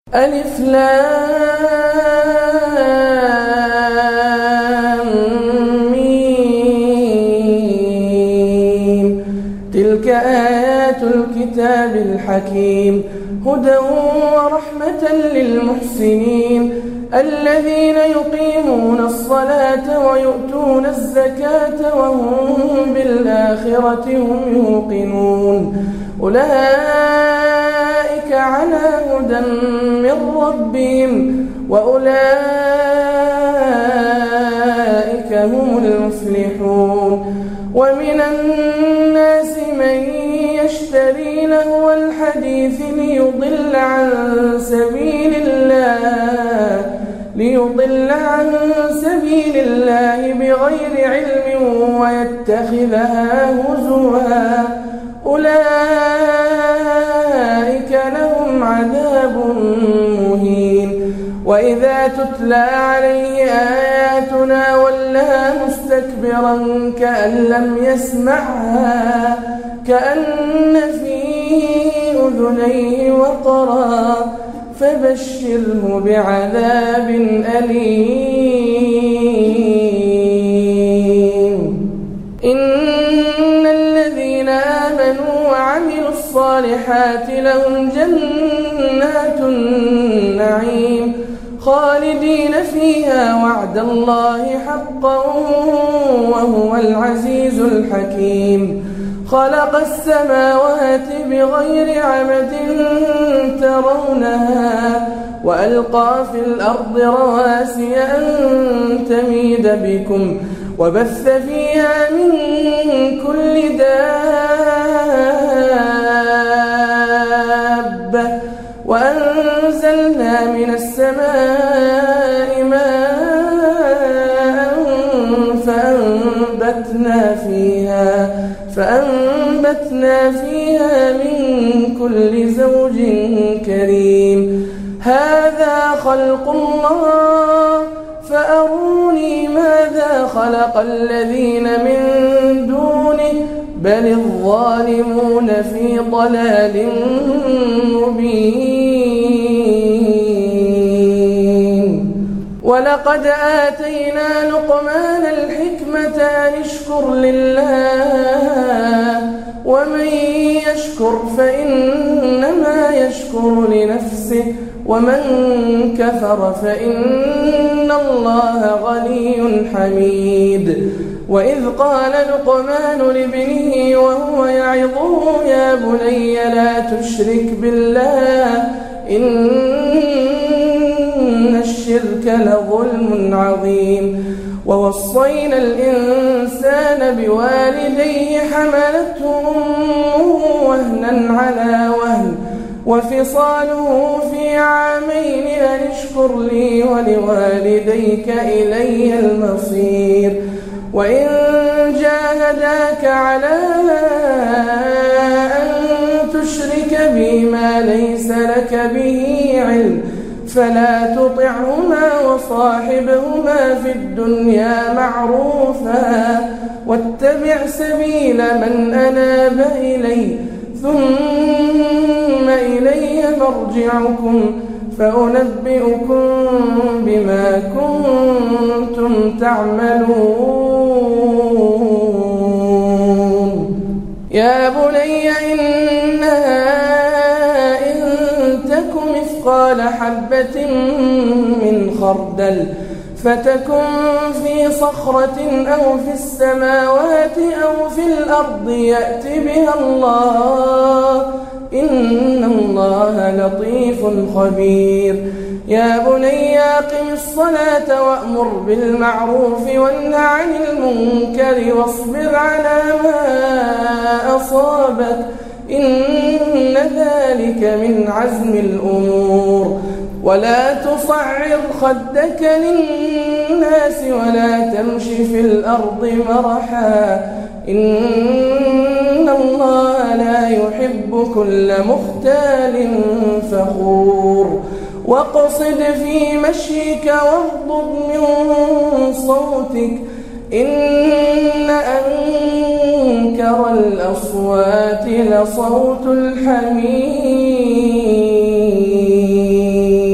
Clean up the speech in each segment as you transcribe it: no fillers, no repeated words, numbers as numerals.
ألف لام ميم تلك آيات الكتاب الحكيم هدى ورحمة للمحسنين الذين يقيمون الصلاة ويؤتون الزكاة وهم بالآخرة هم يوقنون أولئك على هدى من ربهم وأولئك هم المفلحون ومن الناس من يشتري لهو الحديث ليضل عن سبيل الله بغير علم ويتخذها هزوا أولئك لهم عذاب مهين وإذا تتلى عليه آياتنا ولى مستكبرا كأن لم يسمعها كأن في أذنيه وقرا فبشره بعذاب أليم إن الذين آمنوا وعملوا الصالحات لهم جنات النعيم خالدين فيها وعد الله حقا وهو العزيز الحكيم خلق السماوات بغير عمد ترونها وألقى في الأرض رواسي أن تميد بكم وبث فيها من كل دابة وأنزلنا من السماء ماء فأنبتنا فيها من كل زوج كريم هذا خلق الله فأروني ماذا خلق الذين من دونه بل الظالمون في ضلال مبين ولقد آتينا لقمان الحكمة أن اشكر لله ومن يشكر فإنما يشكر لنفسه ومن كفر فإن الله غني حميد وإذ قال لقمان لابنه وهو يعظه يا بني لا تشرك بالله إن الشرك لظلم عظيم ووصينا الإنسان بوالديه حملته أمه وهنا على وهن وفصاله في عامين أن اشكر لي ولوالديك إلي المصير وإن جاهداك على أن تشرك بي ما ليس لك به علم فلا تطعهما وصاحبهما في الدنيا معروفا واتبع سبيل من أناب إلي ثم إلي مرجعكم فأنبئكم بما كنتم تعملون يا بني إنها إن تك مثقال حبة من خردل فتكن في صخرة أو في السماوات أو في الأرض يأت بها الله إن الله لطيف خبير يا بني أقم الصلاة وأمر بالمعروف وانه عن المنكر واصبر على ما أصابك إن ذلك من عزم الأمور ولا تصعر خدك للناس ولا تمش في الأرض مرحا إن الله لا يحب كل مختال فخور واقصد في مشيك واغضض من صوتك إن أنكر الأصوات لصوت الحمير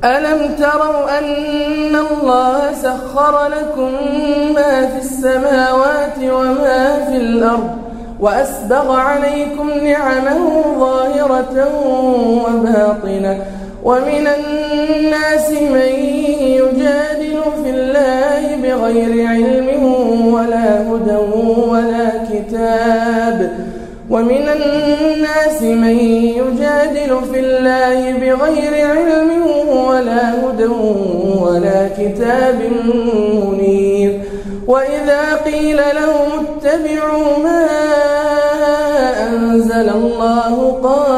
ألم تروا أن الله سخر لكم ما في السماوات وما في الأرض وأسبغ عليكم نعمه ظاهرة وباطنة ومن الناس من يجادل في الله بغير علم ولا هدى ولا كتاب ومن الناس من يجادل في الله بغير علم ولا هدى ولا كتاب منير وإذا قيل لهم اتبعوا ما أنزل الله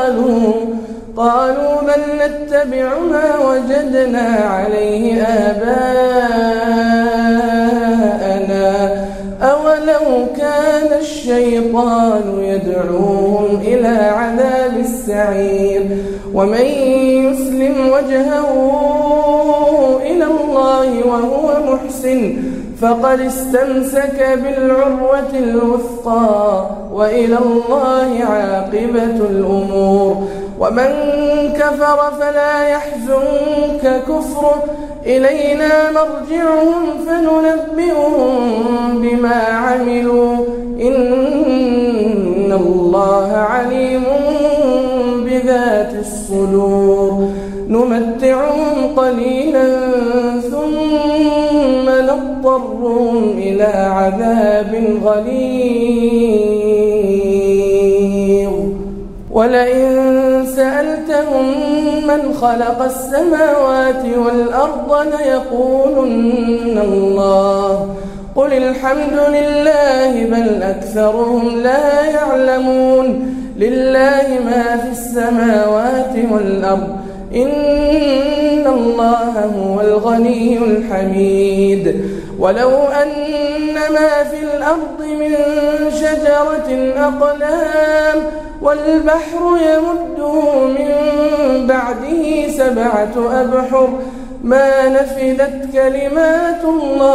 قالوا بل نتبع ما وجدنا عليه آباءنا أولو كان الشيطان يدعوهم إلى عذاب السعير ومن يسلم وجهه إلى الله وهو محسن فقد استمسك بالعروة الوثقى وإلى الله عاقبة الأمور ومن كفر فلا يحزنك كفره إلينا مرجعهم فننبئهم بما عملوا إن الله عليم بذات الصدور نمتعهم قليلا ثم نضطرهم إلى عذاب غليظ ولئن سألتهم من خلق السماوات والأرض ليقولن الله قل الحمد لله بل أكثرهم لا يعلمون لله ما في السماوات والأرض إن الله هو الغني الحميد ولو أن ما في الأرض من شجرة أقلام والبحر يمده من بعده 7 أبحر ما نفدت كلمات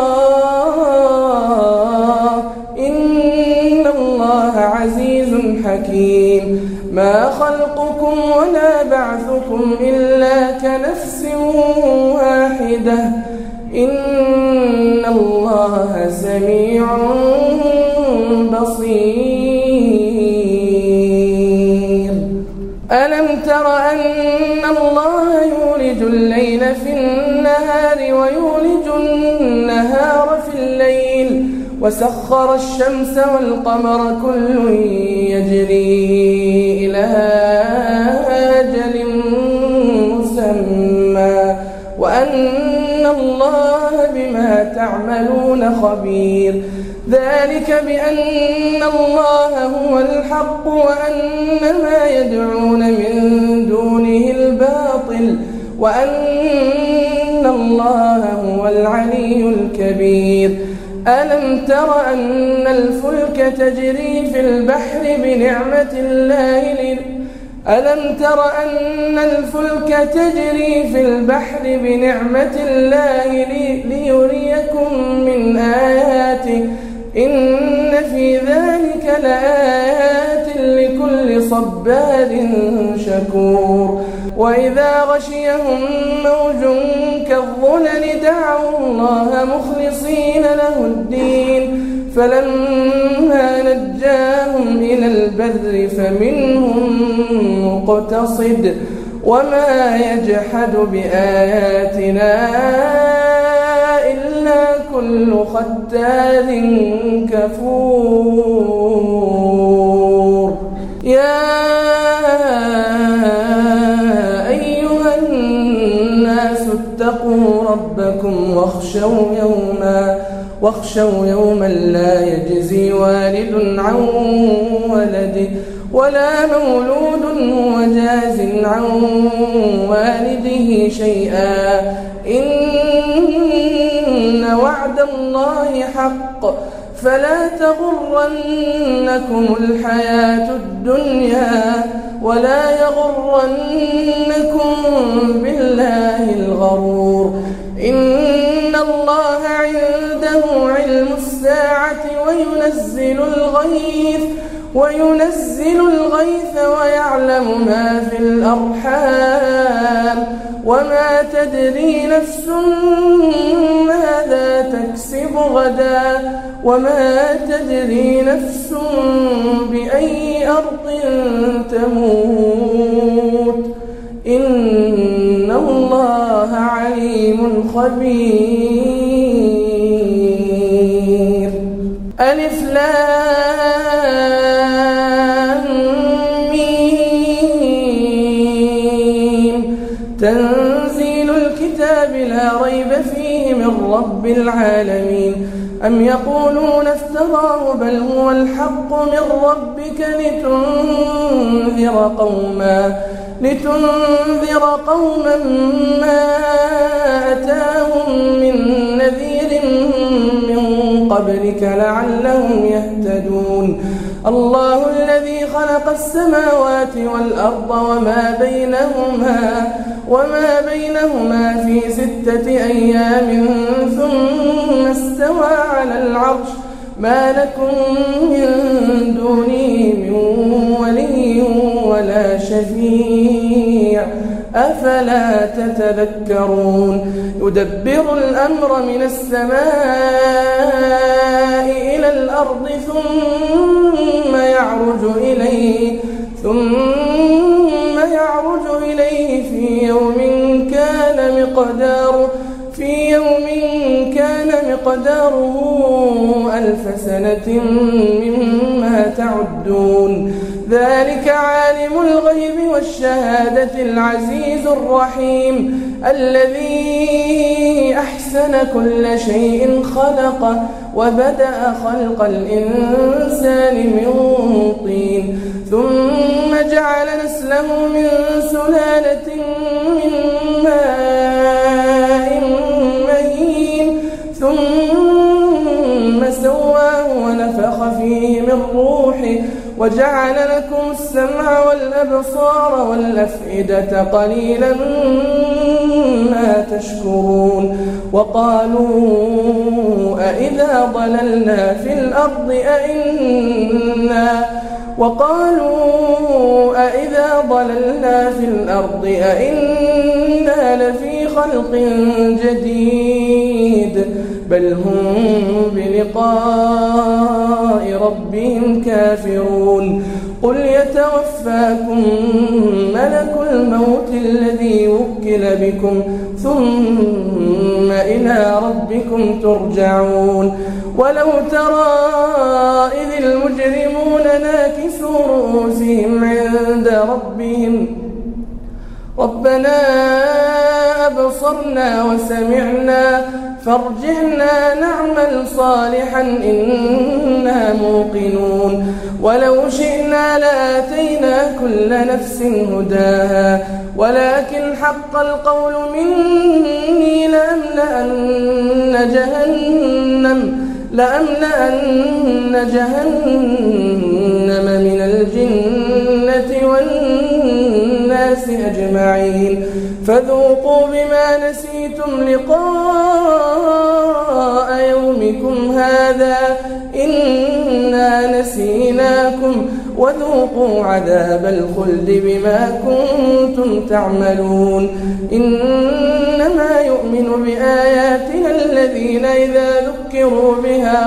الله إن الله عزيز حكيم ما خلقكم ولا بعثكم إلا كنفس واحدة إن الله سميع بصير ألم تر أن الله يولج الليل في النهار ويولج النهار في الليل وسخر الشمس والقمر كل يجري إلى أجل مسمى وأن الله بما تعملون خبير ذلك بأن الله هو الحق وأن ما يدعون من دونه الباطل وأن الله هو العلي الكبير ألم تر أن الفلك تجري في البحر بنعمة الله ألم تر أن الفلك تجري في البحر بنعمة الله ليريكم من آياته إن في ذلك لآيات لكل صبار شكور وإذا غشيهم موج كالظلل دعوا الله مخلصين له الدين فلما نجاهم إلى البر فمنهم مقتصد وما يجحد بآياتنا إلا كل ختار كفور يا أيها الناس اتقوا ربكم واخشوا يوما لا يجزي والد عن ولده ولا مولود هو جاز عن والده شيئا إن وعد الله حق فلا تغرنكم الحياة الدنيا ولا يغرنكم بالله الغرور إن الله عنده علم الساعة وينزل الغيث ويعلم ما في الأرحام وما تدري نفس ماذا تكسب غدا وما تدري نفس بأي أرض تموت إن الله عليم خبير. ألف لام ميم تنزيل الكتاب لا ريب فيه من رب العالمين. أم يقولون افتراه بل هو الحق من ربك لتنذر قوما ما أتاهم من نذير من قبلك لعلهم يهتدون. الله الذي خلق السماوات والأرض وما بينهما في 6 أيام ثم استوى على العرش ما لكم من دونه من ولي ولا شفيع أفلا تتذكرون. يدبر الأمر من السماء إلى الأرض ثم يعرج إليه في يوم كان مقداره 1000 سنة مما تعدون. ذلك عالم الغيب والشهادة العزيز الرحيم الذي أحسن كل شيء خلقه وبدأ خلق الإنسان من طين ثم جعل نسله من سلالة من ماء مهين ثم سواه ونفخ فيه من روحه وجعل لكم السمع والأبصار والأفئدة قليلا ما تشكرون. وقالوا أإذا ضللنا في الأرض أإنا لفي خلق جديد بل هم بلقاء ربهم كافرون. قل يتوفاكم ملك الموت الذي وكل بكم ثم إلى ربكم ترجعون. ولو ترى إذ المجرمون ناكسوا رؤوسهم عند ربهم ربنا أبصرنا وسمعنا فارجعنا نعمل صالحا إنا موقنون. ولو شئنا لآتينا كل نفس هداها ولكن حق القول مني لأملأن جهنم من الجنة والناس أجمعين. فذوقوا بما نسيتم لقاء يومكم هذا إنا نسيناكم وذوقوا عذاب الخلد بما كنتم تعملون. إنما يؤمن بآياتنا الذين إذا ذكروا بها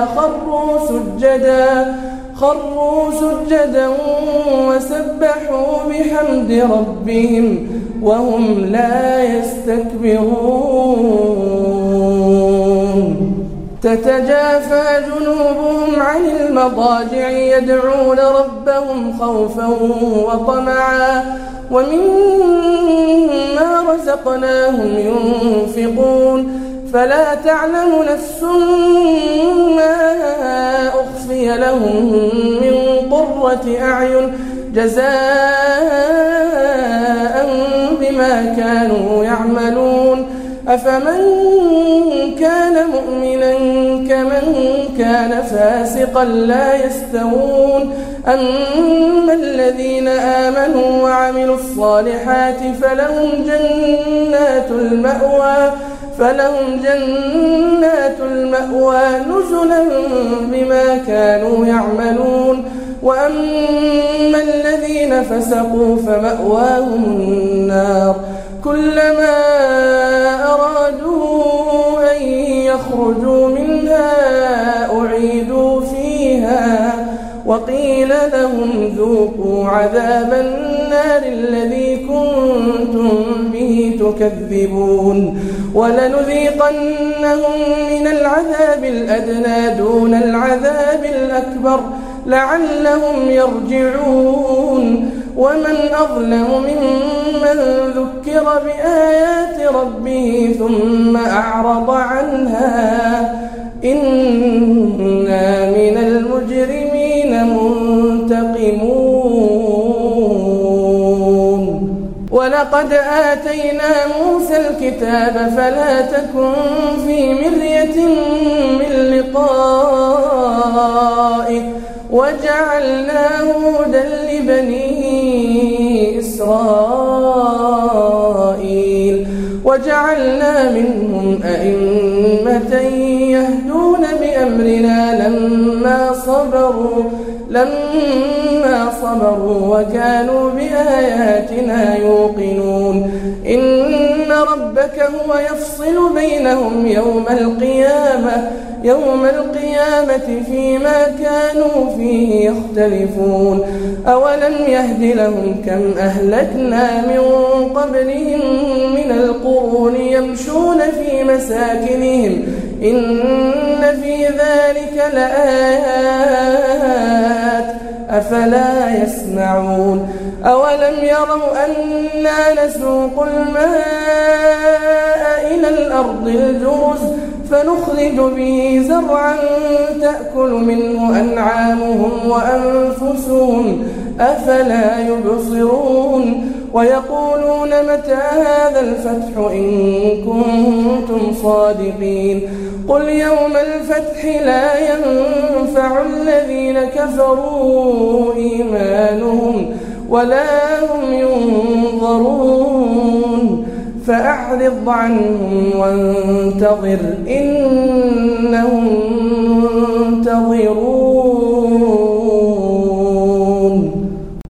خروا سجدا وسبحوا بحمد ربهم وهم لا يستكبرون. تتجافى جنوبهم عن المضاجع يدعون ربهم خوفا وطمعا ومما رزقناهم ينفقون. فلا تعلم نفس ما أخفي لهم من قرة أعين جزاء بما كانوا يعملون. أفمن كان مؤمنا كمن كان فاسقا لا يستوون. أما الذين آمنوا وعملوا الصالحات فلهم جنات المأوى نزلا بما كانوا يعملون. وأما الذين فسقوا فمأواهم النار كلما وقيل لهم ذوقوا عذاب النار الذي كنتم به تكذبون ولنذيقنهم من العذاب الأدنى دون العذاب الأكبر لعلهم يرجعون ومن أظلم ممن ذكر بآيات ربه ثم أعرض عنها إنا من المجرمين منتقمون ولقد آتينا موسى الكتاب فلا تكن في مرية من لقائه وجعلناه هدى لبني إسرائيل وجعلنا منهم أئمة يهدون بأمرنا لما صبروا وكانوا بآياتنا يوقنون إن ربك هو يفصل بينهم يوم القيامة فيما كانوا فيه يختلفون أولم يهد لهم كم أهلكنا من قبلهم من القرون يمشون في مساكنهم إن في ذلك لآيات أفلا يسمعون أولم يروا أنا نسوق الماء إلى الأرض الجرز فنخرج به زرعا تأكل منه أنعامهم وأنفسهم أفلا يبصرون ويقولون متى هذا الفتح إن كنتم صادقين قل يوم الفتح لا ينفع الذين كفروا إيمانهم ولا هم ينظرون فأعرض عنهم وانتظر